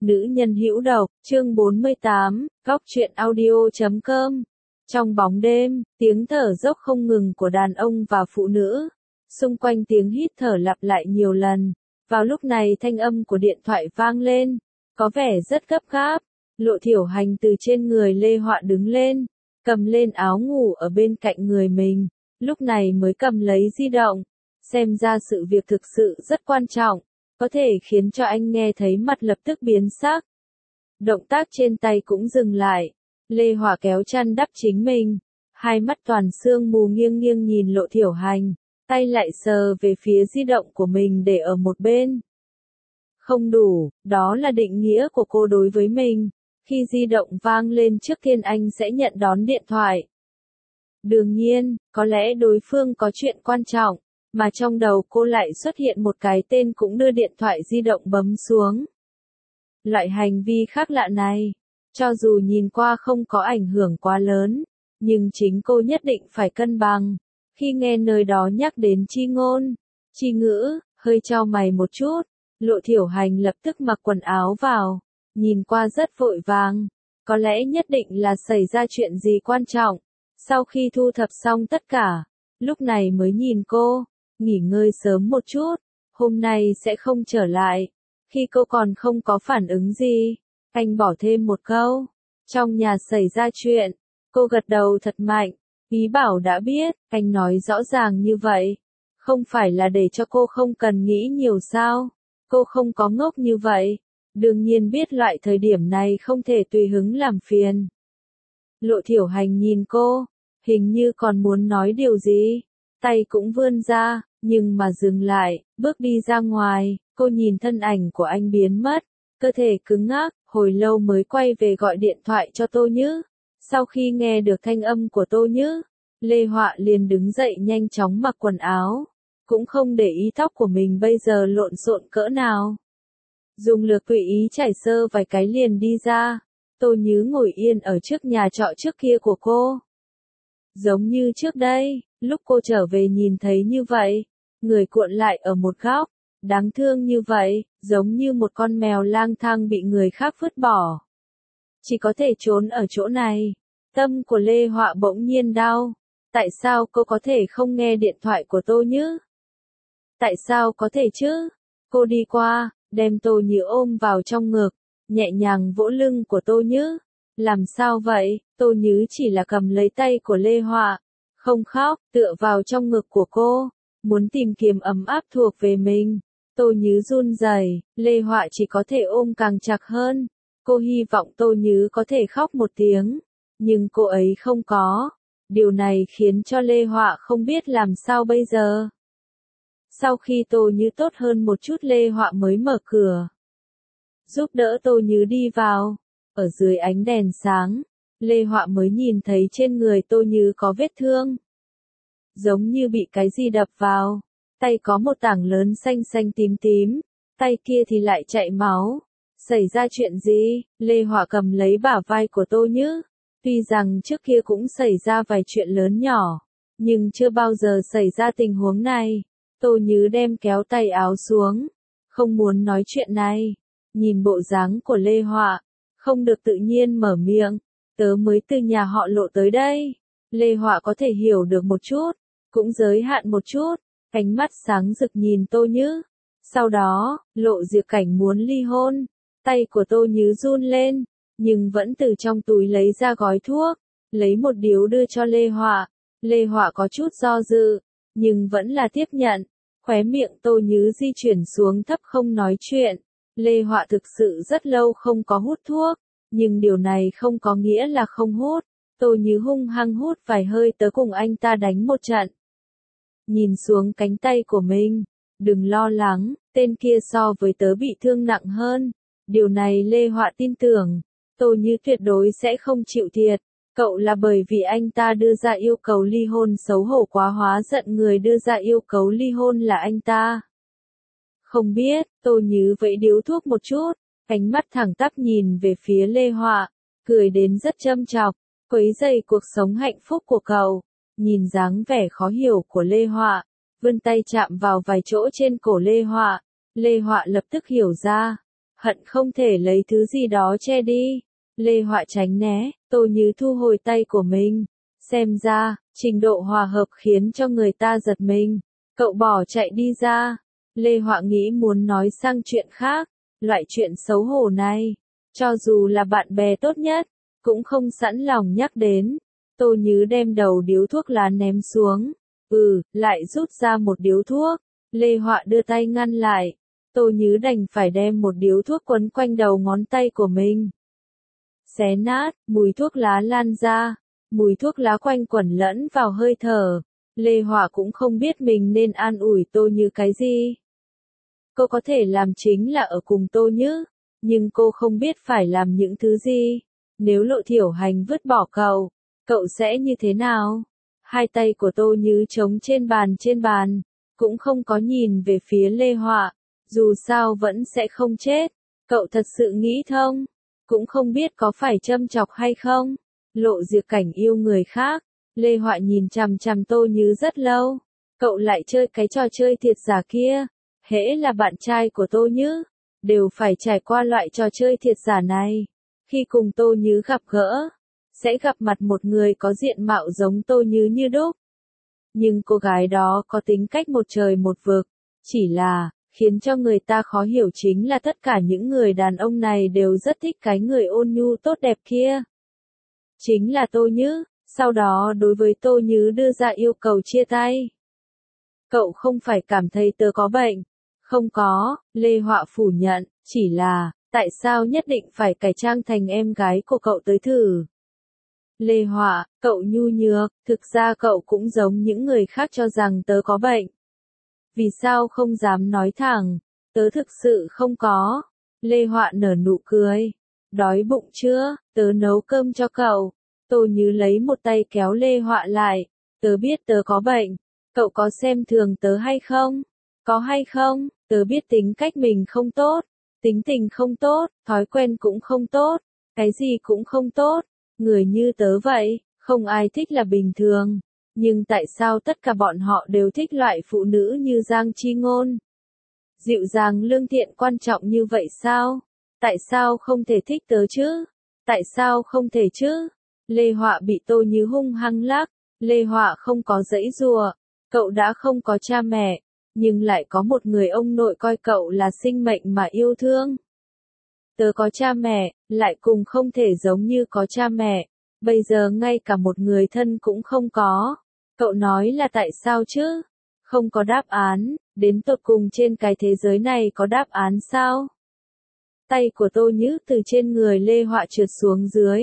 Nữ nhân hữu độc, chương 48, góc truyện audio.com. Trong bóng đêm, tiếng thở dốc không ngừng của đàn ông và phụ nữ. Xung quanh tiếng hít thở lặp lại nhiều lần. Vào lúc này thanh âm của điện thoại vang lên, có vẻ rất gấp gáp. Lộ Thiểu Hành từ trên người Lê Họa đứng lên, cầm lên áo ngủ ở bên cạnh người mình, lúc này mới cầm lấy di động. Xem ra sự việc thực sự rất quan trọng, có thể khiến cho anh nghe thấy mặt lập tức biến sắc. Động tác trên tay cũng dừng lại, Lê Họa kéo chăn đắp chính mình, hai mắt toàn sương mù nghiêng nghiêng nhìn Lộ Thiểu Hành, tay lại sờ về phía di động của mình để ở một bên. Không đủ, đó là định nghĩa của cô đối với mình, khi di động vang lên trước tiên anh sẽ nhận đón điện thoại. Đương nhiên, có lẽ đối phương có chuyện quan trọng, mà trong đầu cô lại xuất hiện một cái tên cũng đưa điện thoại di động bấm xuống. Loại hành vi khác lạ này, cho dù nhìn qua không có ảnh hưởng quá lớn, nhưng chính cô nhất định phải cân bằng. Khi nghe nơi đó nhắc đến chi ngôn, chi ngữ, hơi chau mày một chút, Lộ Thiểu Hành lập tức mặc quần áo vào, nhìn qua rất vội vàng, có lẽ nhất định là xảy ra chuyện gì quan trọng. Sau khi thu thập xong tất cả, lúc này mới nhìn cô, nghỉ ngơi sớm một chút, hôm nay sẽ không trở lại. Khi cô còn không có phản ứng gì, anh bỏ thêm một câu, trong nhà xảy ra chuyện. Cô gật đầu thật mạnh, ý bảo đã biết. Anh nói rõ ràng như vậy, không phải là để cho cô không cần nghĩ nhiều sao? Cô không có ngốc như vậy, đương nhiên biết loại thời điểm này không thể tùy hứng làm phiền. Lộ Thiểu Hành nhìn cô, hình như còn muốn nói điều gì, tay cũng vươn ra, nhưng mà dừng lại, bước đi ra ngoài. Cô nhìn thân ảnh của anh biến mất, cơ thể cứng ngắc, hồi lâu mới quay về gọi điện thoại cho Tô Nhữ. Sau khi nghe được thanh âm của Tô Nhữ, Lê Họa liền đứng dậy nhanh chóng mặc quần áo, cũng không để ý tóc của mình bây giờ lộn xộn cỡ nào. Dùng lược tùy ý chải sơ vài cái liền đi ra. Tô Nhữ ngồi yên ở trước nhà trọ trước kia của cô. Giống như trước đây, lúc cô trở về nhìn thấy như vậy, người cuộn lại ở một góc, đáng thương như vậy, giống như một con mèo lang thang bị người khác vứt bỏ. Chỉ có thể trốn ở chỗ này. Tâm của Lê Họa bỗng nhiên đau. Tại sao cô có thể không nghe điện thoại của Tô Nhữ? Tại sao có thể chứ? Cô đi qua, đem Tô Nhữ ôm vào trong ngực, nhẹ nhàng vỗ lưng của Tô Nhữ. Làm sao vậy? Tô Nhữ chỉ là cầm lấy tay của Lê Họa, không khóc, tựa vào trong ngực của cô, muốn tìm kiếm ấm áp thuộc về mình. Tô Nhữ run rẩy, Lê Họa chỉ có thể ôm càng chặt hơn. Cô hy vọng Tô Nhữ có thể khóc một tiếng, nhưng cô ấy không có. Điều này khiến cho Lê Họa không biết làm sao bây giờ. Sau khi Tô Nhữ tốt hơn một chút, Lê Họa mới mở cửa, giúp đỡ Tô Nhữ đi vào. Ở dưới ánh đèn sáng, Lê Họa mới nhìn thấy trên người Tô Nhữ có vết thương, giống như bị cái gì đập vào. Tay có một tảng lớn xanh xanh tím tím, tay kia thì lại chảy máu. Xảy ra chuyện gì? Lê Họa cầm lấy bả vai của Tô Nhữ. Tuy rằng trước kia cũng xảy ra vài chuyện lớn nhỏ, nhưng chưa bao giờ xảy ra tình huống này. Tô Nhữ đem kéo tay áo xuống, không muốn nói chuyện này. Nhìn bộ dáng của Lê Họa, không được tự nhiên mở miệng. Tớ mới từ nhà họ Lộ tới đây. Lê Họa có thể hiểu được một chút, cũng giới hạn một chút. Ánh mắt sáng rực nhìn Tô Nhữ. Sau đó, Lộ Diệp Cảnh muốn ly hôn. Tay của Tô Nhữ run lên, nhưng vẫn từ trong túi lấy ra gói thuốc, lấy một điếu đưa cho Lê Họa. Lê Họa có chút do dự, nhưng vẫn là tiếp nhận. Khóe miệng Tô Nhữ di chuyển xuống thấp không nói chuyện. Lê Họa thực sự rất lâu không có hút thuốc, nhưng điều này không có nghĩa là không hút. Tô Nhữ hung hăng hút vài hơi, tớ cùng anh ta đánh một trận. Nhìn xuống cánh tay của mình, đừng lo lắng, tên kia so với tớ bị thương nặng hơn. Điều này Lê Họa tin tưởng, Tô Nhữ tuyệt đối sẽ không chịu thiệt. Cậu là bởi vì anh ta đưa ra yêu cầu ly hôn, xấu hổ quá, hóa giận người đưa ra yêu cầu ly hôn là anh ta. Không biết. Tô Nhữ vẫy điếu thuốc một chút, ánh mắt thẳng tắp nhìn về phía Lê Họa, cười đến rất châm chọc, quấy rầy cuộc sống hạnh phúc của cậu. Nhìn dáng vẻ khó hiểu của Lê Họa, vươn tay chạm vào vài chỗ trên cổ Lê Họa. Lê Họa lập tức hiểu ra, hận không thể lấy thứ gì đó che đi. Lê Họa tránh né, Tô Như thu hồi tay của mình. Xem ra, trình độ hòa hợp khiến cho người ta giật mình. Cậu bỏ chạy đi ra. Lê Họa nghĩ muốn nói sang chuyện khác. Loại chuyện xấu hổ này, cho dù là bạn bè tốt nhất, cũng không sẵn lòng nhắc đến. Tô Như đem đầu điếu thuốc lá ném xuống. Lại rút ra một điếu thuốc. Lê Họa đưa tay ngăn lại. Tô Như đành phải đem một điếu thuốc quấn quanh đầu ngón tay của mình. Xé nát, mùi thuốc lá lan ra. Mùi thuốc lá quanh quẩn lẫn vào hơi thở. Lê Họa cũng không biết mình nên an ủi Tô Như cái gì. Cô có thể làm chính là ở cùng Tô Như, nhưng cô không biết phải làm những thứ gì. Nếu Lộ Thiểu Hành vứt bỏ cậu sẽ như thế nào? Hai tay của Tô Như trống trên bàn, cũng không có nhìn về phía Lê Họa, dù sao vẫn sẽ không chết. Cậu thật sự nghĩ thông, cũng không biết có phải châm chọc hay không. Lộ Diệc Cảnh yêu người khác, Lê Họa nhìn chằm chằm Tô Như rất lâu. Cậu lại chơi cái trò chơi thiệt giả kia. Hễ là bạn trai của Tô Như, đều phải trải qua loại trò chơi thiệt giả này. Khi cùng Tô Như gặp gỡ, sẽ gặp mặt một người có diện mạo giống Tô Như như đúc. Nhưng cô gái đó có tính cách một trời một vực, chỉ là, khiến cho người ta khó hiểu chính là tất cả những người đàn ông này đều rất thích cái người ôn nhu tốt đẹp kia. Chính là Tô Như, sau đó đối với Tô Như đưa ra yêu cầu chia tay. Cậu không phải cảm thấy tớ có bệnh. Không có, Lê Họa phủ nhận, chỉ là, tại sao nhất định phải cải trang thành em gái của cậu tới thử? Lê Họa, cậu nhu nhược, thực ra cậu cũng giống những người khác cho rằng tớ có bệnh. Vì sao không dám nói thẳng, tớ thực sự không có. Lê Họa nở nụ cười. Đói bụng chưa, tớ nấu cơm cho cậu. Tô Như lấy một tay kéo Lê Họa lại. Tớ biết tớ có bệnh, cậu có xem thường tớ hay không? Có hay không? Tớ biết tính cách mình không tốt, tính tình không tốt, thói quen cũng không tốt, cái gì cũng không tốt. Người như tớ vậy, không ai thích là bình thường. Nhưng tại sao tất cả bọn họ đều thích loại phụ nữ như Giang Chi Ngôn? Dịu dàng lương thiện quan trọng như vậy sao? Tại sao không thể thích tớ chứ? Tại sao không thể chứ? Lê Họa bị Tô Như hung hăng lắc. Lê Họa không có giãy giụa. Cậu đã không có cha mẹ, nhưng lại có một người ông nội coi cậu là sinh mệnh mà yêu thương. Tớ có cha mẹ, lại cùng không thể giống như có cha mẹ. Bây giờ ngay cả một người thân cũng không có. Cậu nói là tại sao chứ? Không có đáp án, đến tột cùng trên cái thế giới này có đáp án sao? Tay của Tô Như từ trên người Lê Họa trượt xuống dưới.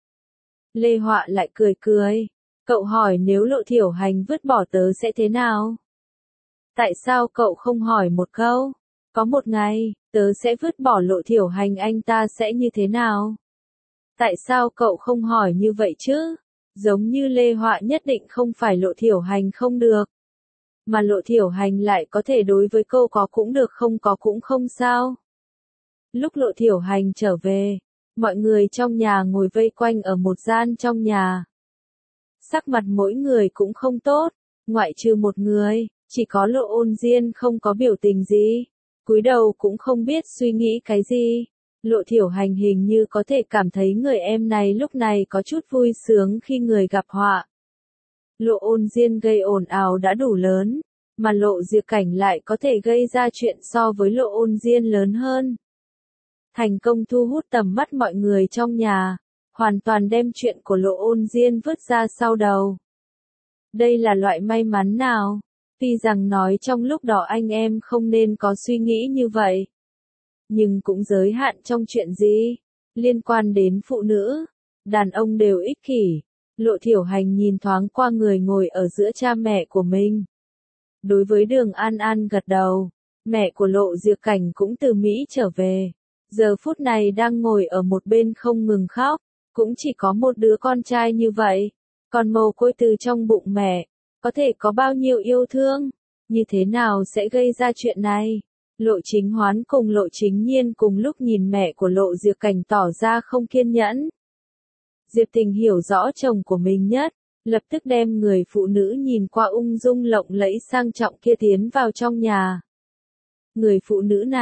Lê Họa lại cười cười. Cậu hỏi nếu Lộ Thiểu Hành vứt bỏ tớ sẽ thế nào? Tại sao cậu không hỏi một câu? Có một ngày, tớ sẽ vứt bỏ Lộ Thiểu Hành, anh ta sẽ như thế nào? Tại sao cậu không hỏi như vậy chứ? Giống như Lê Họa nhất định không phải Lộ Thiểu Hành không được. Mà Lộ Thiểu Hành lại có thể đối với cô có cũng được không có cũng không sao. Lúc Lộ Thiểu Hành trở về, mọi người trong nhà ngồi vây quanh ở một gian trong nhà. Sắc mặt mỗi người cũng không tốt, ngoại trừ một người, chỉ có Lộ Ôn Diên không có biểu tình gì, cúi đầu cũng không biết suy nghĩ cái gì. Lộ Thiểu Hành hình như có thể cảm thấy người em này lúc này có chút vui sướng khi người gặp họa. Lộ Ôn Diên gây ồn ào đã đủ lớn, mà Lộ Diệc Cảnh lại có thể gây ra chuyện so với Lộ Ôn Diên lớn hơn. Thành công thu hút tầm mắt mọi người trong nhà, hoàn toàn đem chuyện của Lộ Ôn Diên vứt ra sau đầu. Đây là loại may mắn nào? Tuy rằng nói trong lúc đó anh em không nên có suy nghĩ như vậy, nhưng cũng giới hạn trong chuyện gì? Liên quan đến phụ nữ, đàn ông đều ích kỷ. Lộ Thiểu Hành nhìn thoáng qua người ngồi ở giữa cha mẹ của mình. Đối với Đường An An gật đầu, mẹ của Lộ Diệc Cảnh cũng từ Mỹ trở về. Giờ phút này đang ngồi ở một bên không ngừng khóc, cũng chỉ có một đứa con trai như vậy. Còn mồ côi từ trong bụng mẹ, có thể có bao nhiêu yêu thương, như thế nào sẽ gây ra chuyện này? Lộ Chính Hoán cùng Lộ Chính Nhiên cùng lúc nhìn mẹ của Lộ Diệc Cảnh tỏ ra không kiên nhẫn. Diệp Tình hiểu rõ chồng của mình nhất, lập tức đem người phụ nữ nhìn qua ung dung lộng lẫy sang trọng kia tiến vào trong nhà. Người phụ nữ này,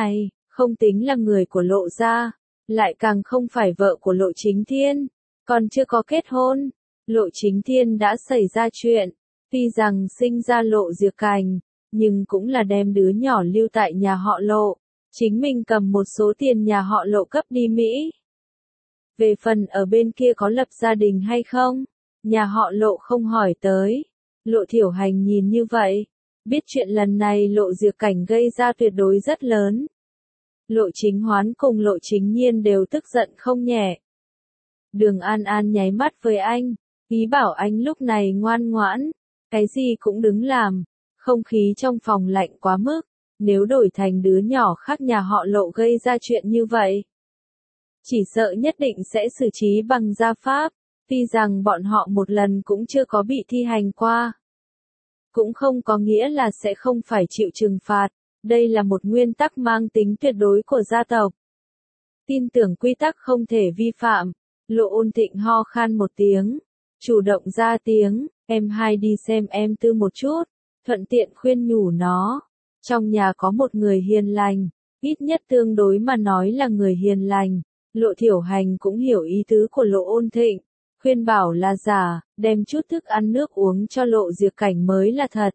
không tính là người của Lộ gia, lại càng không phải vợ của Lộ Chính Thiên, còn chưa có kết hôn. Lộ Chính Thiên đã xảy ra chuyện, tuy rằng sinh ra Lộ Diệp Cảnh, nhưng cũng là đem đứa nhỏ lưu tại nhà họ Lộ, chính mình cầm một số tiền nhà họ Lộ cấp đi Mỹ. Về phần ở bên kia có lập gia đình hay không, nhà họ Lộ không hỏi tới. Lộ Thiểu Hành nhìn như vậy, biết chuyện lần này Lộ Diệp Cảnh gây ra tuyệt đối rất lớn. Lộ Chính Hoán cùng Lộ Chính Nhiên đều tức giận không nhẹ. Đường An An nháy mắt với anh, ý bảo anh lúc này ngoan ngoãn, cái gì cũng đứng làm. Không khí trong phòng lạnh quá mức, nếu đổi thành đứa nhỏ khác nhà họ Lộ gây ra chuyện như vậy, chỉ sợ nhất định sẽ xử trí bằng gia pháp, tuy rằng bọn họ một lần cũng chưa có bị thi hành qua. Cũng không có nghĩa là sẽ không phải chịu trừng phạt, đây là một nguyên tắc mang tính tuyệt đối của gia tộc. Tin tưởng quy tắc không thể vi phạm, Lộ Ôn Thịnh ho khan một tiếng, chủ động ra tiếng, em hai đi xem em Tư một chút, thuận tiện khuyên nhủ nó. Trong nhà có một người hiền lành, ít nhất tương đối mà nói là người hiền lành. Lộ Thiểu Hành cũng hiểu ý tứ của Lộ Ôn Thịnh, khuyên bảo là giả, đem chút thức ăn nước uống cho Lộ Diệp Cảnh mới là thật.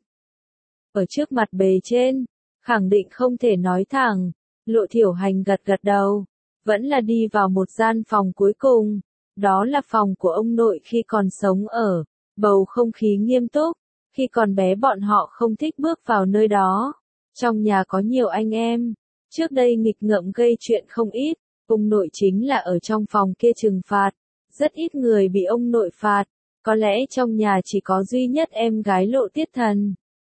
Ở trước mặt bề trên, khẳng định không thể nói thẳng, Lộ Thiểu Hành gật gật đầu, vẫn là đi vào một gian phòng cuối cùng, đó là phòng của ông nội khi còn sống ở, bầu không khí nghiêm túc, khi còn bé bọn họ không thích bước vào nơi đó. Trong nhà có nhiều anh em, trước đây nghịch ngợm gây chuyện không ít. Ông nội chính là ở trong phòng kia trừng phạt, rất ít người bị ông nội phạt, có lẽ trong nhà chỉ có duy nhất em gái Lộ Tiết Thần.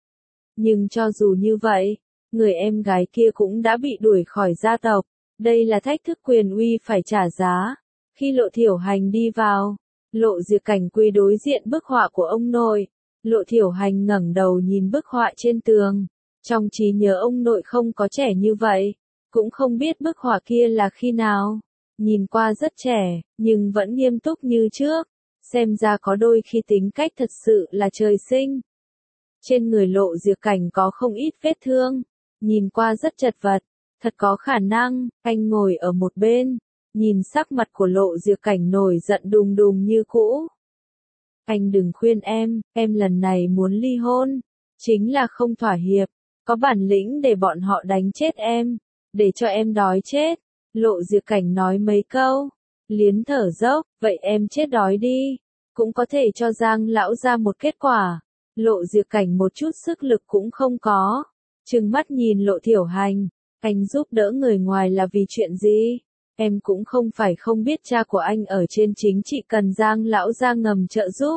Nhưng cho dù như vậy, người em gái kia cũng đã bị đuổi khỏi gia tộc, đây là thách thức quyền uy phải trả giá. Khi Lộ Thiểu Hành đi vào, Lộ Diệp Cảnh quỳ đối diện bức họa của ông nội, Lộ Thiểu Hành ngẩng đầu nhìn bức họa trên tường, trong trí nhớ ông nội không có trẻ như vậy. Cũng không biết bức họa kia là khi nào, nhìn qua rất trẻ, nhưng vẫn nghiêm túc như trước, xem ra có đôi khi tính cách thật sự là trời sinh. Trên người Lộ Diệp Cảnh có không ít vết thương, nhìn qua rất chật vật, thật có khả năng, anh ngồi ở một bên, nhìn sắc mặt của Lộ Diệp Cảnh nổi giận đùng đùng như cũ. Anh đừng khuyên em lần này muốn ly hôn, chính là không thỏa hiệp, có bản lĩnh để bọn họ đánh chết em. Để cho em đói chết. Lộ Diệp Cảnh nói mấy câu, liến thở dốc, vậy em chết đói đi, cũng có thể cho Giang lão ra một kết quả. Lộ Diệp Cảnh một chút sức lực cũng không có, trừng mắt nhìn Lộ Thiểu Hành, anh giúp đỡ người ngoài là vì chuyện gì? Em cũng không phải không biết cha của anh ở trên chính trị cần Giang lão ra ngầm trợ giúp,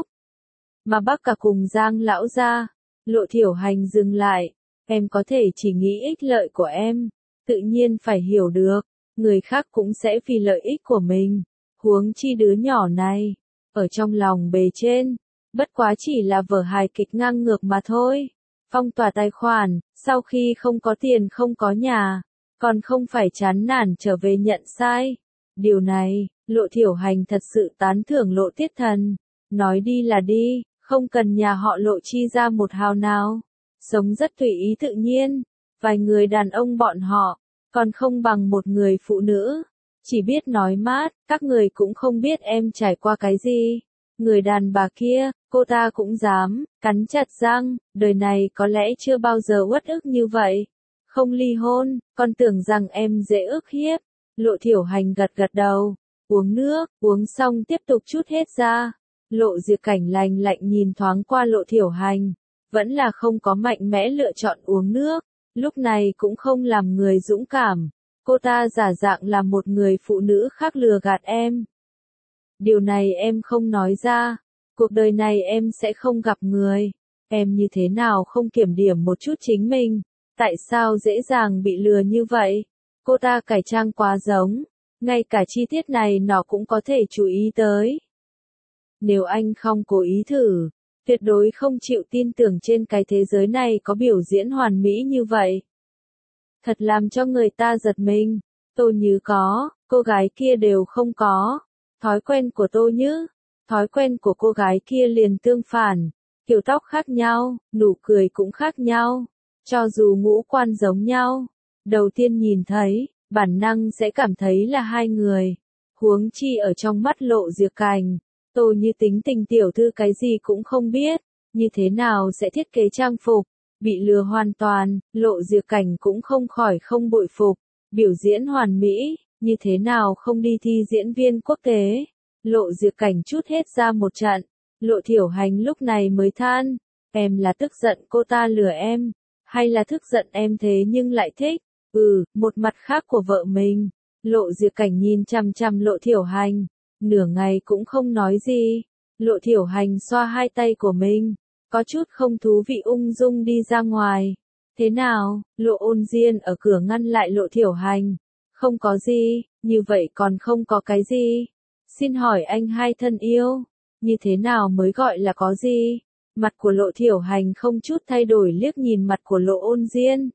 mà bác cả cùng Giang lão ra. Lộ Thiểu Hành dừng lại, em có thể chỉ nghĩ ích lợi của em. Tự nhiên phải hiểu được, người khác cũng sẽ vì lợi ích của mình, huống chi đứa nhỏ này, ở trong lòng bề trên, bất quá chỉ là vở hài kịch ngang ngược mà thôi. Phong tỏa tài khoản, sau khi không có tiền không có nhà, còn không phải chán nản trở về nhận sai. Điều này, Lộ Thiểu Hành thật sự tán thưởng Lộ Tiết Thần, nói đi là đi, không cần nhà họ Lộ chi ra một hào nào, sống rất tùy ý tự nhiên. Vài người đàn ông bọn họ, còn không bằng một người phụ nữ, chỉ biết nói mát, các người cũng không biết em trải qua cái gì. Người đàn bà kia, cô ta cũng dám, cắn chặt răng, đời này có lẽ chưa bao giờ uất ức như vậy. Không ly hôn, còn tưởng rằng em dễ ức hiếp. Lộ Thiểu Hành gật gật đầu, uống nước, uống xong tiếp tục chút hết ra. Lộ Diệp Cảnh lạnh lạnh nhìn thoáng qua Lộ Thiểu Hành, vẫn là không có mạnh mẽ lựa chọn uống nước. Lúc này cũng không làm người dũng cảm, cô ta giả dạng là một người phụ nữ khác lừa gạt em. Điều này em không nói ra, cuộc đời này em sẽ không gặp người, em như thế nào không kiểm điểm một chút chính mình, tại sao dễ dàng bị lừa như vậy? Cô ta cải trang quá giống, ngay cả chi tiết này nó cũng có thể chú ý tới. Nếu anh không cố ý thử, tuyệt đối không chịu tin tưởng trên cái thế giới này có biểu diễn hoàn mỹ như vậy. Thật làm cho người ta giật mình. Tô Như có, cô gái kia đều không có. Thói quen của Tô Như, thói quen của cô gái kia liền tương phản. Kiểu tóc khác nhau, nụ cười cũng khác nhau. Cho dù ngũ quan giống nhau, đầu tiên nhìn thấy, bản năng sẽ cảm thấy là hai người. Huống chi ở trong mắt Lộ Diệc Cảnh, Tô Như tính tình tiểu thư cái gì cũng không biết, như thế nào sẽ thiết kế trang phục, bị lừa hoàn toàn, Lộ Diệc Cảnh cũng không khỏi không bội phục, biểu diễn hoàn mỹ, như thế nào không đi thi diễn viên quốc tế. Lộ Diệc Cảnh chút hết ra một trận, Lộ Thiểu Hành lúc này mới than, em là tức giận cô ta lừa em, hay là tức giận em thế nhưng lại thích, một mặt khác của vợ mình. Lộ Diệc Cảnh nhìn chằm chằm Lộ Thiểu Hành, nửa ngày cũng không nói gì. Lộ Thiểu Hành xoa hai tay của mình, có chút không thú vị ung dung đi ra ngoài. Thế nào? Lộ Ôn Diên ở cửa ngăn lại Lộ Thiểu Hành. Không có gì, như vậy còn không có cái gì. Xin hỏi anh hai thân yêu, như thế nào mới gọi là có gì? Mặt của Lộ Thiểu Hành không chút thay đổi liếc nhìn mặt của Lộ Ôn Diên.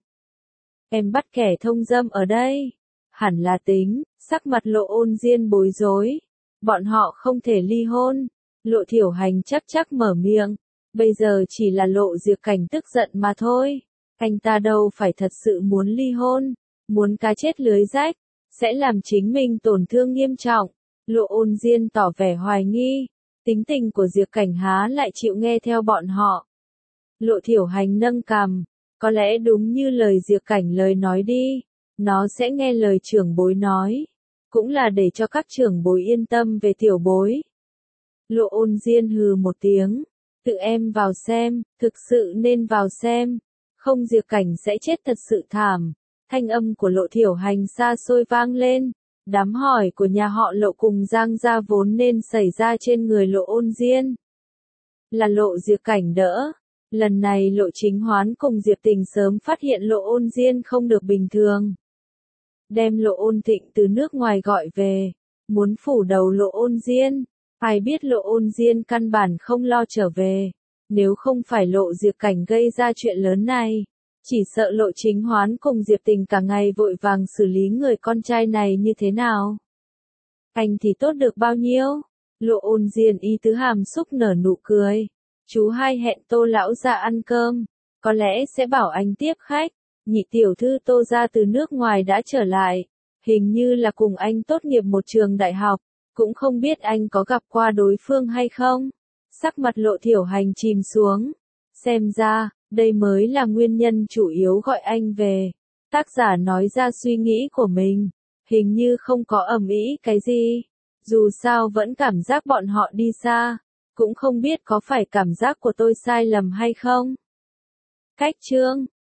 Em bắt kẻ thông dâm ở đây. Hẳn là tính, sắc mặt Lộ Ôn Diên bối rối. Bọn họ không thể ly hôn. Lộ Thiểu Hành chắc mở miệng. Bây giờ chỉ là Lộ Diệc Cảnh tức giận mà thôi. Anh ta đâu phải thật sự muốn ly hôn. Muốn cá chết lưới rách. Sẽ làm chính mình tổn thương nghiêm trọng. Lộ Ôn Diên tỏ vẻ hoài nghi. Tính tình của Diệc Cảnh há lại chịu nghe theo bọn họ. Lộ Thiểu Hành nâng cằm. Có lẽ đúng như lời Diệc Cảnh lời nói đi. Nó sẽ nghe lời trưởng bối nói. Cũng là để cho các trưởng bối yên tâm về tiểu bối. Lộ Ôn Diên hừ một tiếng. Tự em vào xem, thực sự nên vào xem. Không Diệc Cảnh sẽ chết thật sự thảm. Thanh âm của Lộ Thiểu Hành xa xôi vang lên. Đám hỏi của nhà họ Lộ cùng Giang gia vốn nên xảy ra trên người Lộ Ôn Diên. Là Lộ Diệc Cảnh đỡ. Lần này Lộ Chính Hoán cùng Diệp Tình sớm phát hiện Lộ Ôn Diên không được bình thường. Đem Lộ Ôn Thịnh từ nước ngoài gọi về. Muốn phủ đầu Lộ Ôn Diên. Ai biết Lộ Ôn Diên căn bản không lo trở về. Nếu không phải Lộ Diệc Cảnh gây ra chuyện lớn này. Chỉ sợ Lộ Chính Hoán cùng Diệp Tình cả ngày vội vàng xử lý người con trai này như thế nào. Anh thì tốt được bao nhiêu? Lộ Ôn Diên ý tứ hàm xúc nở nụ cười. Chú hai hẹn Tô lão ra ăn cơm. Có lẽ sẽ bảo anh tiếp khách. Nhị tiểu thư Tô ra từ nước ngoài đã trở lại. Hình như là cùng anh tốt nghiệp một trường đại học. Cũng không biết anh có gặp qua đối phương hay không. Sắc mặt Lộ Thiểu Hành chìm xuống. Xem ra, đây mới là nguyên nhân chủ yếu gọi anh về. Tác giả nói ra suy nghĩ của mình. Hình như không có ầm ĩ cái gì. Dù sao vẫn cảm giác bọn họ đi xa. Cũng không biết có phải cảm giác của tôi sai lầm hay không. Cách chương